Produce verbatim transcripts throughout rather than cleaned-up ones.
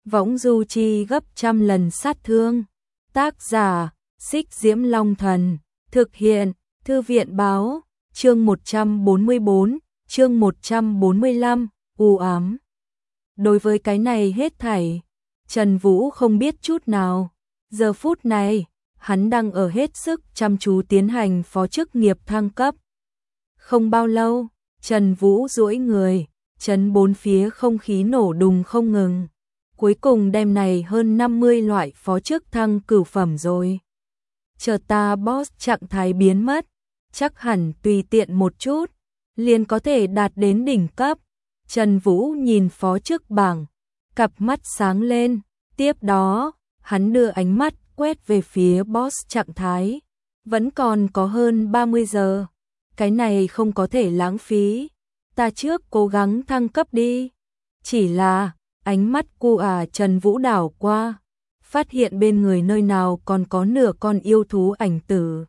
võng du chi gấp trăm lần sát thương. Tác giả, Xích Diễm Long Thần, thực hiện, Thư viện Báo, chương một trăm bốn mươi bốn, chương một trăm bốn mươi lăm, u ám. Đối với cái này hết thảy, Trần Vũ không biết chút nào. Giờ phút này, hắn đang ở hết sức chăm chú tiến hành phó chức nghiệp thăng cấp. Không bao lâu, Trần Vũ duỗi người, chấn bốn phía không khí nổ đùng không ngừng. Cuối cùng đêm này hơn năm mươi loại phó chức thăng cửu phẩm rồi. Chờ ta boss trạng thái biến mất, chắc hẳn tùy tiện một chút, liền có thể đạt đến đỉnh cấp. Trần Vũ nhìn phó chức bảng, cặp mắt sáng lên, tiếp đó, hắn đưa ánh mắt quét về phía boss trạng thái. Vẫn còn có hơn ba mươi giờ, cái này không có thể lãng phí, ta trước cố gắng thăng cấp đi. Chỉ là, ánh mắt cu à Trần Vũ đảo qua, phát hiện bên người nơi nào còn có nửa con yêu thú ảnh tử.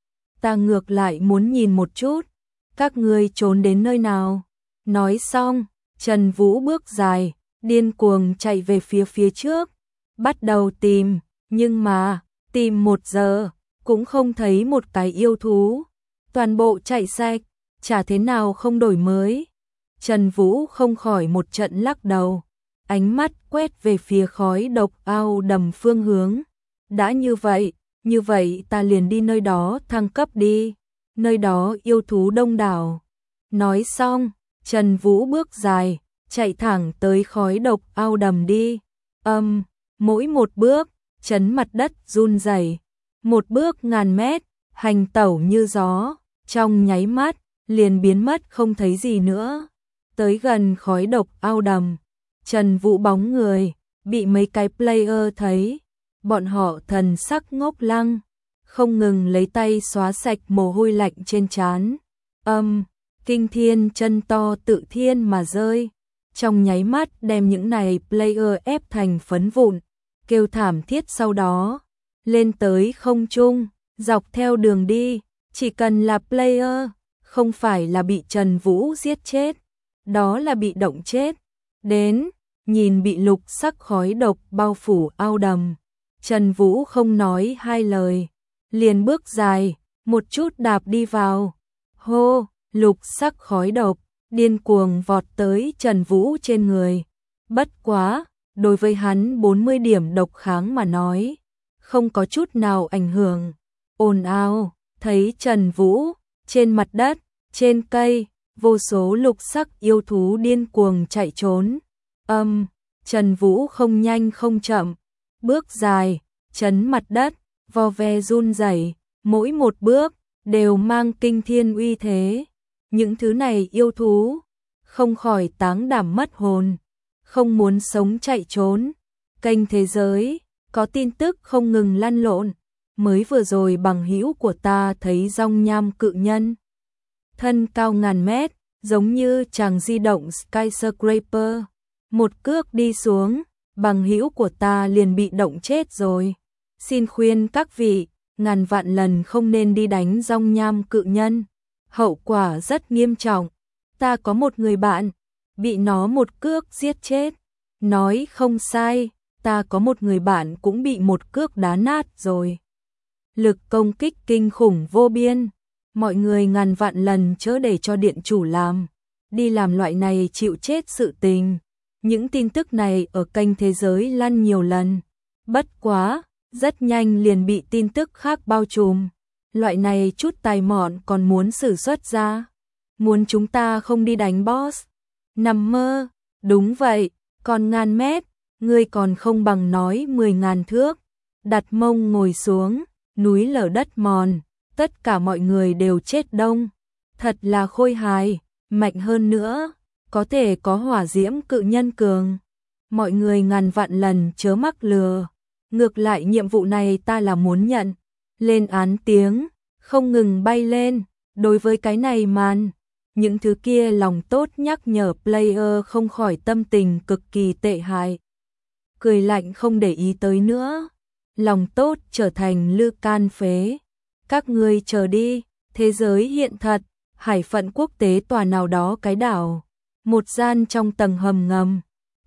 Ta ngược lại muốn nhìn một chút, các ngươi trốn đến nơi nào. Nói xong, Trần Vũ bước dài, điên cuồng chạy về phía phía trước, bắt đầu tìm, nhưng mà, tìm một giờ, cũng không thấy một cái yêu thú. Toàn bộ chạy sạch, chả thế nào không đổi mới. Trần Vũ không khỏi một trận lắc đầu, ánh mắt quét về phía khói độc ao đầm phương hướng. Đã như vậy, như vậy ta liền đi nơi đó thăng cấp đi, nơi đó yêu thú đông đảo. Nói xong, Trần Vũ bước dài, chạy thẳng tới khói độc ao đầm đi. Âm, um, mỗi một bước, chấn mặt đất run rẩy. Một bước ngàn mét, hành tẩu như gió, trong nháy mắt, liền biến mất không thấy gì nữa. Tới gần khói độc ao đầm, Trần Vũ bóng người, bị mấy cái player thấy. Bọn họ thần sắc ngốc lăng, không ngừng lấy tay xóa sạch mồ hôi lạnh trên trán. Âm, um, kinh thiên chân to tự thiên mà rơi. Trong nháy mắt đem những này player ép thành phấn vụn, kêu thảm thiết sau đó. Lên tới không trung, dọc theo đường đi, chỉ cần là player, không phải là bị Trần Vũ giết chết, đó là bị động chết. Đến, nhìn bị lục sắc khói độc bao phủ ao đầm, Trần Vũ không nói hai lời, liền bước dài, một chút đạp đi vào. Hô, lục sắc khói độc, điên cuồng vọt tới Trần Vũ trên người. Bất quá, đối với hắn bốn mươi điểm độc kháng mà nói, không có chút nào ảnh hưởng. Ồn ào, thấy Trần Vũ, trên mặt đất, trên cây, vô số lục sắc yêu thú điên cuồng chạy trốn. Âm, um, Trần Vũ không nhanh không chậm, bước dài, chấn mặt đất, vo ve run rẩy, mỗi một bước, đều mang kinh thiên uy thế. Những thứ này yêu thú, không khỏi táng đảm mất hồn, không muốn sống chạy trốn. Kênh thế giới, có tin tức không ngừng lăn lộn. Mới vừa rồi bằng hữu của ta thấy rong nham cự nhân. Thân cao ngàn mét, giống như chàng di động skyscraper. Một cước đi xuống, bằng hữu của ta liền bị động chết rồi. Xin khuyên các vị, ngàn vạn lần không nên đi đánh rong nham cự nhân. Hậu quả rất nghiêm trọng. Ta có một người bạn, bị nó một cước giết chết. Nói không sai, ta có một người bạn cũng bị một cước đá nát rồi. Lực công kích kinh khủng vô biên. Mọi người ngàn vạn lần chớ để cho điện chủ làm. Đi làm loại này chịu chết sự tình. Những tin tức này ở kênh thế giới lăn nhiều lần. Bất quá, rất nhanh liền bị tin tức khác bao trùm. Loại này chút tài mọn còn muốn sử xuất ra. Muốn chúng ta không đi đánh boss. Nằm mơ, đúng vậy, còn ngàn mét, ngươi còn không bằng nói mười ngàn thước. Đặt mông ngồi xuống, núi lở đất mòn, tất cả mọi người đều chết đông. Thật là khôi hài, mạnh hơn nữa, có thể có hỏa diễm cự nhân cường. Mọi người ngàn vạn lần chớ mắc lừa. Ngược lại nhiệm vụ này ta là muốn nhận. Lên án tiếng, không ngừng bay lên. Đối với cái này màn, những thứ kia lòng tốt nhắc nhở player không khỏi tâm tình cực kỳ tệ hại. Cười lạnh không để ý tới nữa. Lòng tốt trở thành lư can phế. Các ngươi chờ đi, thế giới hiện thật, hải phận quốc tế tòa nào đó cái đảo. Một gian trong tầng hầm ngầm,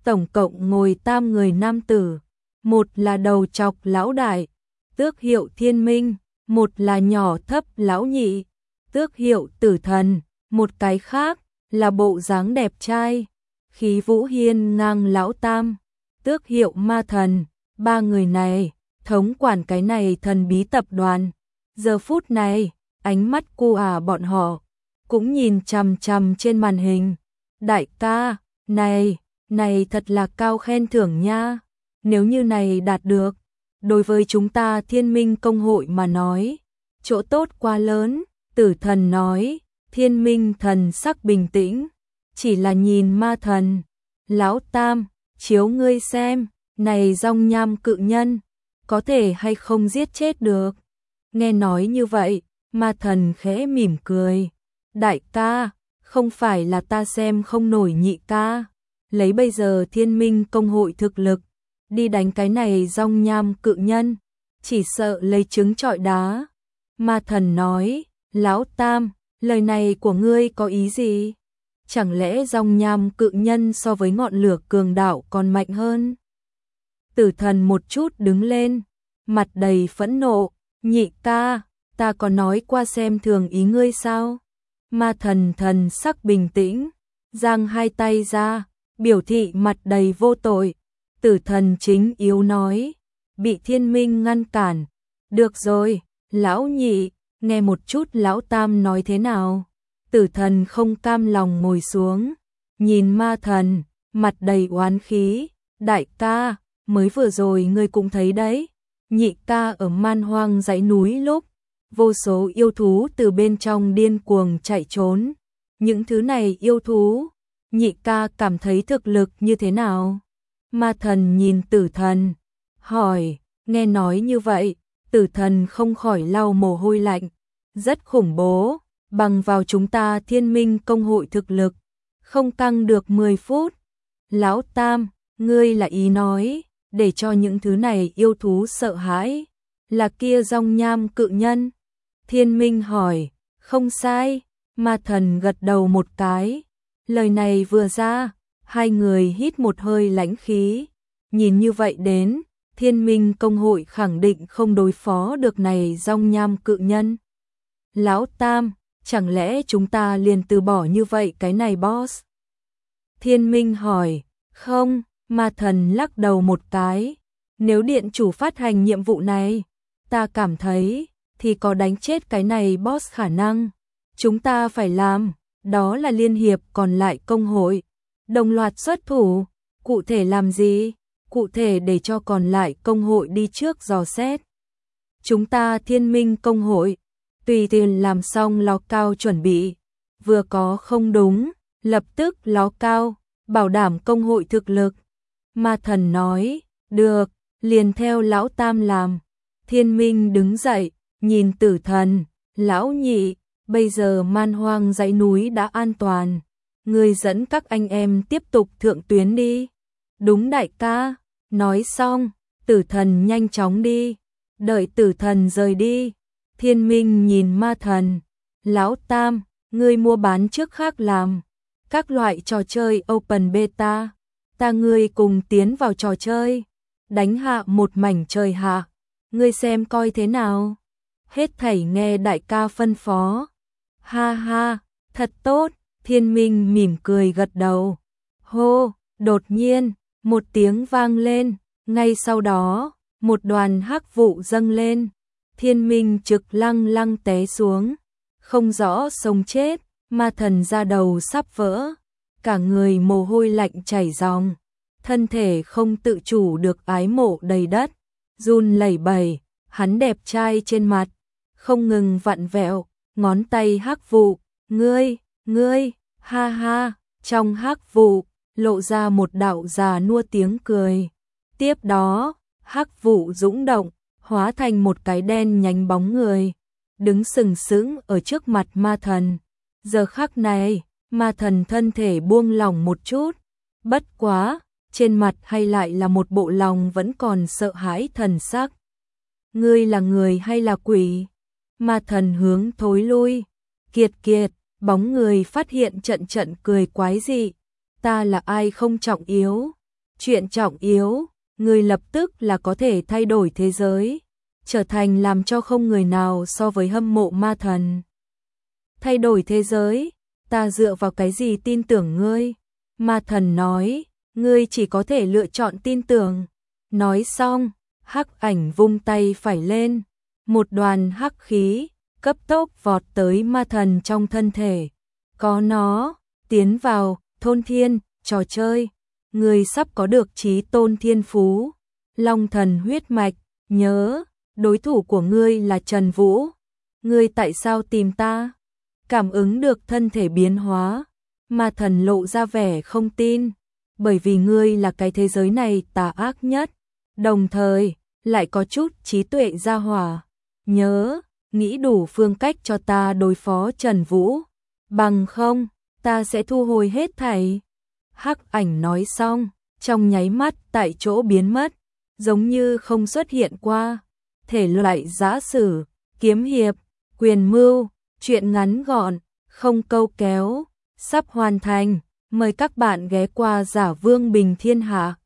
tổng cộng ngồi tam người nam tử, một là đầu chọc lão đại, tước hiệu Thiên Minh, một là nhỏ thấp lão nhị, tước hiệu Tử Thần, một cái khác là bộ dáng đẹp trai, khí vũ hiên ngang lão tam, tước hiệu Ma Thần. Ba người này thống quản cái này thần bí tập đoàn. Giờ phút này, ánh mắt cu à bọn họ cũng nhìn chằm chằm trên màn hình. Đại ca, này, này thật là cao khen thưởng nha. Nếu như này đạt được, đối với chúng ta Thiên Minh công hội mà nói, chỗ tốt quá lớn. Tử Thần nói. Thiên Minh thần sắc bình tĩnh, chỉ là nhìn Ma Thần. Lão tam, chiếu ngươi xem, này dòng nham cự nhân, có thể hay không giết chết được. Nghe nói như vậy, Ma Thần khẽ mỉm cười. Đại ca, không phải là ta xem không nổi nhị ca. Lấy bây giờ Thiên Minh công hội thực lực, đi đánh cái này dòng nham cự nhân, chỉ sợ lấy trứng trọi đá. Ma Thần nói. Lão tam, lời này của ngươi có ý gì? Chẳng lẽ dòng nham cự nhân so với ngọn lửa cường đạo còn mạnh hơn? Tử Thần một chút đứng lên, mặt đầy phẫn nộ. Nhị ca, ta có nói qua xem thường ý ngươi sao? Ma Thần thần sắc bình tĩnh, giang hai tay ra, biểu thị mặt đầy vô tội. Tử Thần chính yếu nói, bị Thiên Minh ngăn cản. Được rồi, lão nhị, nghe một chút lão tam nói thế nào. Tử Thần không cam lòng ngồi xuống, nhìn Ma Thần, mặt đầy oán khí. Đại ca, mới vừa rồi ngươi cũng thấy đấy, nhị ca ở man hoang dãy núi lúc, vô số yêu thú từ bên trong điên cuồng chạy trốn. Những thứ này yêu thú, nhị ca cảm thấy thực lực như thế nào? Ma Thần nhìn Tử Thần, hỏi. Nghe nói như vậy, Tử Thần không khỏi lau mồ hôi lạnh. Rất khủng bố, bằng vào chúng ta Thiên Minh công hội thực lực, không căng được mười phút. Lão tam, ngươi là ý nói, để cho những thứ này yêu thú sợ hãi, là kia dòng nham cự nhân? Thiên Minh hỏi. Không sai. Ma Thần gật đầu một cái. Lời này vừa ra, hai người hít một hơi lãnh khí. Nhìn như vậy đến, Thiên Minh công hội khẳng định không đối phó được này dòng nham cự nhân. Lão tam, chẳng lẽ chúng ta liền từ bỏ như vậy cái này boss? Thiên Minh hỏi. Không. Ma Thần lắc đầu một cái. Nếu điện chủ phát hành nhiệm vụ này, ta cảm thấy thì có đánh chết cái này boss khả năng. Chúng ta phải làm, đó là liên hiệp còn lại công hội, đồng loạt xuất thủ. Cụ thể làm gì? Cụ thể để cho còn lại công hội đi trước dò xét. Chúng ta Thiên Minh công hội, tùy tiện làm xong ló cao chuẩn bị. Vừa có không đúng, lập tức ló cao, bảo đảm công hội thực lực. Ma Thần nói. Được, liền theo lão tam làm. Thiên Minh đứng dậy, nhìn Tử Thần. Lão nhị, bây giờ man hoang dãy núi đã an toàn, ngươi dẫn các anh em tiếp tục thượng tuyến đi. Đúng đại ca. Nói xong, Tử Thần nhanh chóng đi. Đợi Tử Thần rời đi, Thiên Minh nhìn Ma Thần. Lão tam, ngươi mua bán trước khác làm các loại trò chơi open beta, ta ngươi cùng tiến vào trò chơi, đánh hạ một mảnh trời hạ, ngươi xem coi thế nào? Hết thảy nghe đại ca phân phó. Ha ha, thật tốt. Thiên Minh mỉm cười gật đầu. Hô, đột nhiên, một tiếng vang lên, ngay sau đó, một đoàn hắc vụ dâng lên. Thiên Minh trực lăng lăng té xuống, không rõ sống chết. Ma Thần da đầu sắp vỡ, cả người mồ hôi lạnh chảy ròng, thân thể không tự chủ được ái mộ đầy đất, run lẩy bẩy. Hắn đẹp trai trên mặt không ngừng vặn vẹo, ngón tay hắc vụ. Ngươi, ngươi, ha ha. Trong hắc vụ lộ ra một đạo già nua tiếng cười. Tiếp đó, hắc vụ dũng động, hóa thành một cái đen nhánh bóng người, đứng sừng sững ở trước mặt Ma Thần. Giờ khắc này, Ma Thần thân thể buông lỏng một chút, bất quá, trên mặt hay lại là một bộ lòng vẫn còn sợ hãi thần sắc. Ngươi là người hay là quỷ? Ma Thần hướng thối lui. Kiệt kiệt, bóng người phát hiện trận trận cười quái dị. Ta là ai không trọng yếu, Chuyện trọng yếu, ngươi lập tức là có thể thay đổi thế giới, trở thành làm cho không người nào so với hâm mộ ma thần. Thay đổi thế giới, ta dựa vào cái gì tin tưởng ngươi? Ma thần nói, ngươi chỉ có thể lựa chọn tin tưởng. Nói xong, hắc ảnh vung tay phải lên, một đoàn hắc khí cấp tốc vọt tới ma thần trong thân thể. Có nó, tiến vào thôn thiên, trò chơi, ngươi sắp có được chí tôn thiên phú, long thần huyết mạch, nhớ, đối thủ của ngươi là Trần Vũ. Ngươi tại sao tìm ta? Cảm ứng được thân thể biến hóa, ma thần lộ ra vẻ không tin, bởi vì ngươi là cái thế giới này tà ác nhất, đồng thời lại có chút trí tuệ gia hỏa. Nhớ, nghĩ đủ phương cách cho ta đối phó Trần Vũ, bằng không, ta sẽ thu hồi hết thảy. Hắc ảnh nói xong, trong nháy mắt tại chỗ biến mất, giống như không xuất hiện qua. Thể loại giã sử, kiếm hiệp, quyền mưu, truyện ngắn gọn, không câu kéo, sắp hoàn thành. Mời các bạn ghé qua Giả Vương Bình Thiên Hạ.